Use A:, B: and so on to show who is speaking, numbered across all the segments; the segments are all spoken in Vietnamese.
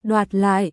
A: Đoạt lại,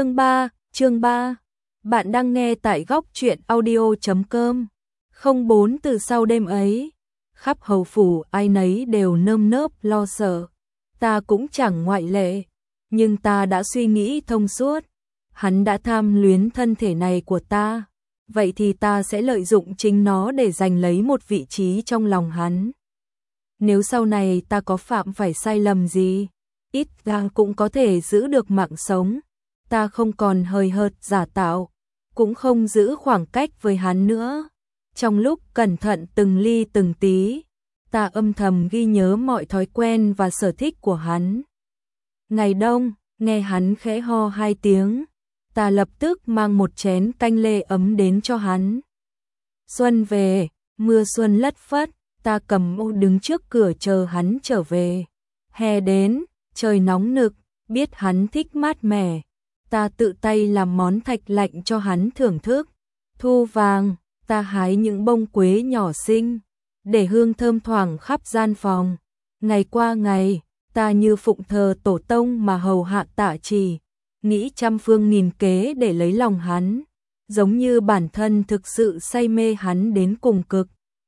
A: chương 3. Bạn đang nghe tại góc truyện audio.com. 04 từ sau đêm ấy, khắp hầu phủ ai nấy đều nơm nớp lo sợ. Ta cũng chẳng ngoại lệ, nhưng ta đã suy nghĩ thông suốt. Hắn đã tham luyến thân thể này của ta, vậy thì ta sẽ lợi dụng chính nó để giành lấy một vị trí trong lòng hắn. Nếu sau này ta có phạm phải sai lầm gì, ít ra cũng có thể giữ được mạng sống. Ta không còn hời hợt giả tạo, cũng không giữ khoảng cách với hắn nữa. Trong lúc cẩn thận từng ly từng tí, ta âm thầm ghi nhớ mọi thói quen và sở thích của hắn. Ngày đông, nghe hắn khẽ ho 2 tiếng, ta lập tức mang một chén canh lê ấm đến cho hắn. Xuân về, mưa xuân lất phất, ta cầm ô đứng trước cửa chờ hắn trở về. Hè đến, trời nóng nực, biết hắn thích mát mẻ, ta tự tay làm món thạch lạnh cho hắn thưởng thức. Thu vàng, ta hái những bông quế nhỏ xinh, để hương thơm thoảng khắp gian phòng. Ngày qua ngày, ta như phụng thờ tổ tông mà hầu hạ Tạ Trì, nghĩ trăm phương nghìn kế để lấy lòng hắn, giống như bản thân thực sự say mê hắn đến cùng cực.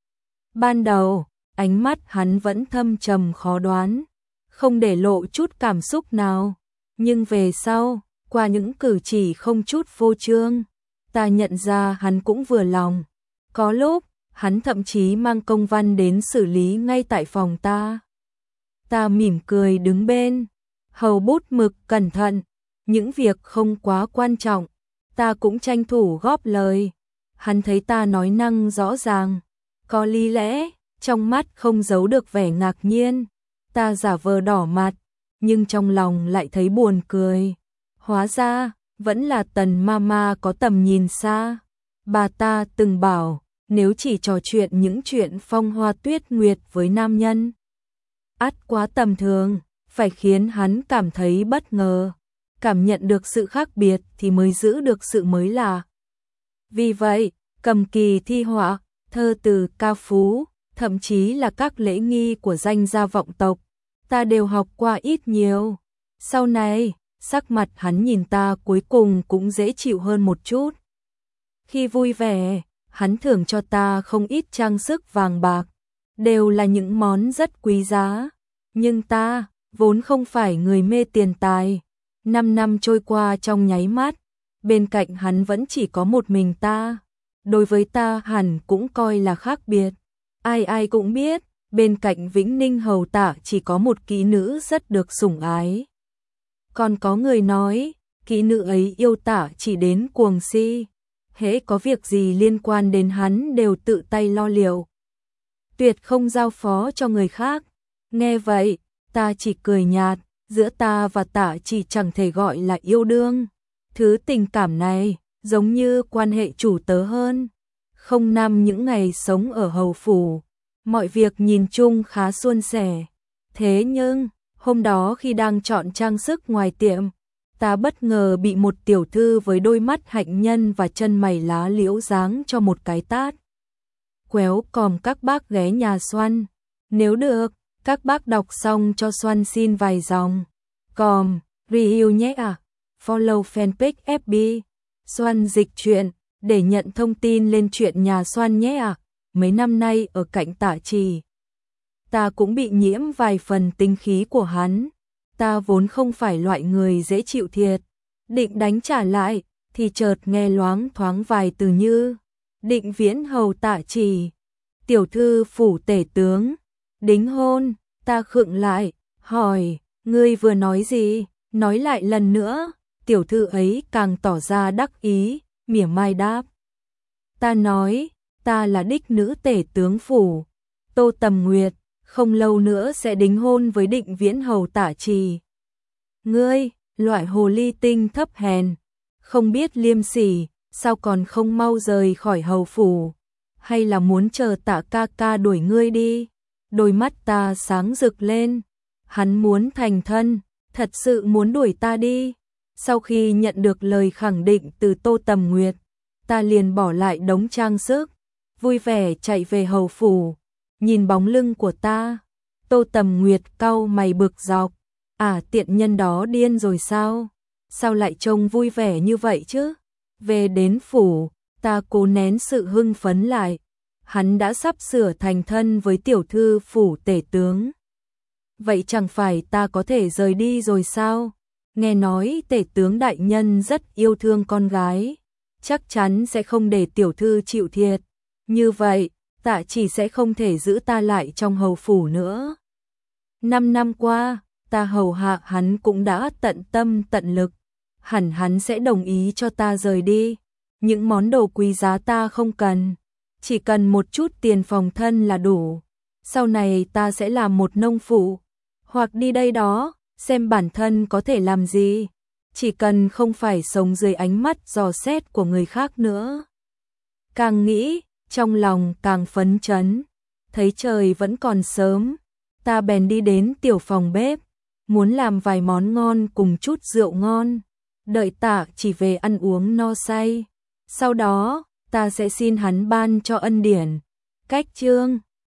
A: Ban đầu, ánh mắt hắn vẫn thâm trầm khó đoán, không để lộ chút cảm xúc nào, nhưng về sau, qua những cử chỉ không chút vô trương, ta nhận ra hắn cũng vừa lòng. Có lúc, hắn thậm chí mang công văn đến xử lý ngay tại phòng ta. Ta mỉm cười đứng bên, hầu bút mực cẩn thận, những việc không quá quan trọng, ta cũng tranh thủ góp lời. Hắn thấy ta nói năng rõ ràng, có lý lẽ, trong mắt không giấu được vẻ ngạc nhiên. Ta giả vờ đỏ mặt, nhưng trong lòng lại thấy buồn cười. Hóa ra, vẫn là Tần Mama có tầm nhìn xa. Bà ta từng bảo, nếu chỉ trò chuyện những chuyện phong hoa tuyết nguyệt với nam nhân, ắt quá tầm thường, phải khiến hắn cảm thấy bất ngờ, cảm nhận được sự khác biệt thì mới giữ được sự mới lạ. Vì vậy, cầm kỳ thi họa, thơ từ ca phú, thậm chí là các lễ nghi của danh gia vọng tộc, ta đều học qua ít nhiều. Sau này, sắc mặt hắn nhìn ta cuối cùng cũng dễ chịu hơn một chút. Khi vui vẻ, hắn thưởng cho ta không ít trang sức vàng bạc, đều là những món rất quý giá. Nhưng ta, vốn không phải người mê tiền tài. 5 năm trôi qua trong nháy mắt, bên cạnh hắn vẫn chỉ có một mình ta. Đối với ta hẳn cũng coi là khác biệt. Ai ai cũng biết, bên cạnh Vĩnh Ninh hầu Tạ chỉ có một kỹ nữ rất được sủng ái. Còn có người nói, kỹ nữ ấy yêu Tạ chỉ đến cuồng si, hễ có việc gì liên quan đến hắn đều tự tay lo liệu, tuyệt không giao phó cho người khác. Nghe vậy, ta chỉ cười nhạt, giữa ta và Tạ chỉ chẳng thể gọi là yêu đương. Thứ tình cảm này, giống như quan hệ chủ tớ hơn. Không năm những ngày sống ở hầu phủ, mọi việc nhìn chung khá suôn sẻ. Thế nhưng, hôm đó khi đang chọn trang sức ngoài tiệm, ta bất ngờ bị một tiểu thư với đôi mắt hạnh nhân và chân mày lá liễu giáng cho một cái tát. Quéo còm các bác ghé nhà Xoăn. Nếu được, các bác đọc xong cho Xoăn xin vài dòng. Còm, review nhé à. Follow fanpage FB Xoăn dịch truyện để nhận thông tin lên chuyện nhà Xoăn nhé à. Mấy năm nay ở cạnh Tạ Trì, ta cũng bị nhiễm vài phần tinh khí của hắn. Ta vốn không phải loại người dễ chịu thiệt, định đánh trả lại thì chợt nghe loáng thoáng vài từ như Định Viễn hầu Tạ Trì, tiểu thư phủ tể tướng, đính hôn. Ta khựng lại, hỏi, ngươi vừa nói gì? Nói lại lần nữa. Tiểu thư ấy càng tỏ ra đắc ý, mỉa mai đáp. Ta nói, ta là đích nữ tể tướng phủ, Tô Tầm Nguyệt, không lâu nữa sẽ đính hôn với Định Viễn hầu Tạ Trì. Ngươi, loại hồ ly tinh thấp hèn, không biết liêm sỉ, sao còn không mau rời khỏi hầu phủ? Hay là muốn chờ Tạ ca ca đuổi ngươi đi? Đôi mắt ta sáng rực lên. Hắn muốn thành thân, thật sự muốn đuổi ta đi. Sau khi nhận được lời khẳng định từ Tô Tầm Nguyệt, ta liền bỏ lại đống trang sức, vui vẻ chạy về hầu phủ. Nhìn bóng lưng của ta, Tô Tầm Nguyệt cau mày bực dọc. À, tiện nhân đó điên rồi sao? sao lại trông vui vẻ như vậy chứ? Về đến phủ, ta cố nén sự hưng phấn lại. Hắn đã sắp sửa thành thân với tiểu thư phủ tể tướng. Vậy chẳng phải ta có thể rời đi rồi sao? Nghe nói tể tướng đại nhân rất yêu thương con gái, chắc chắn sẽ không để tiểu thư chịu thiệt. Như vậy, Tạ Chỉ sẽ không thể giữ ta lại trong hầu phủ nữa. 5 năm qua, ta hầu hạ hắn cũng đã tận tâm tận lực, hẳn hắn sẽ đồng ý cho ta rời đi. Những món đồ quý giá ta không cần, chỉ cần một chút tiền phòng thân là đủ. Sau này ta sẽ làm một nông phụ, hoặc đi đây đó, xem bản thân có thể làm gì. Chỉ cần không phải sống dưới ánh mắt dò xét của người khác nữa. Càng nghĩ, trong lòng càng phấn chấn. Thấy trời vẫn còn sớm, ta bèn đi đến tiểu phòng bếp, muốn làm vài món ngon cùng chút rượu ngon. Đợi Tạ Chỉ về ăn uống no say. Sau đó, ta sẽ xin hắn ban cho ân điển. Cách chương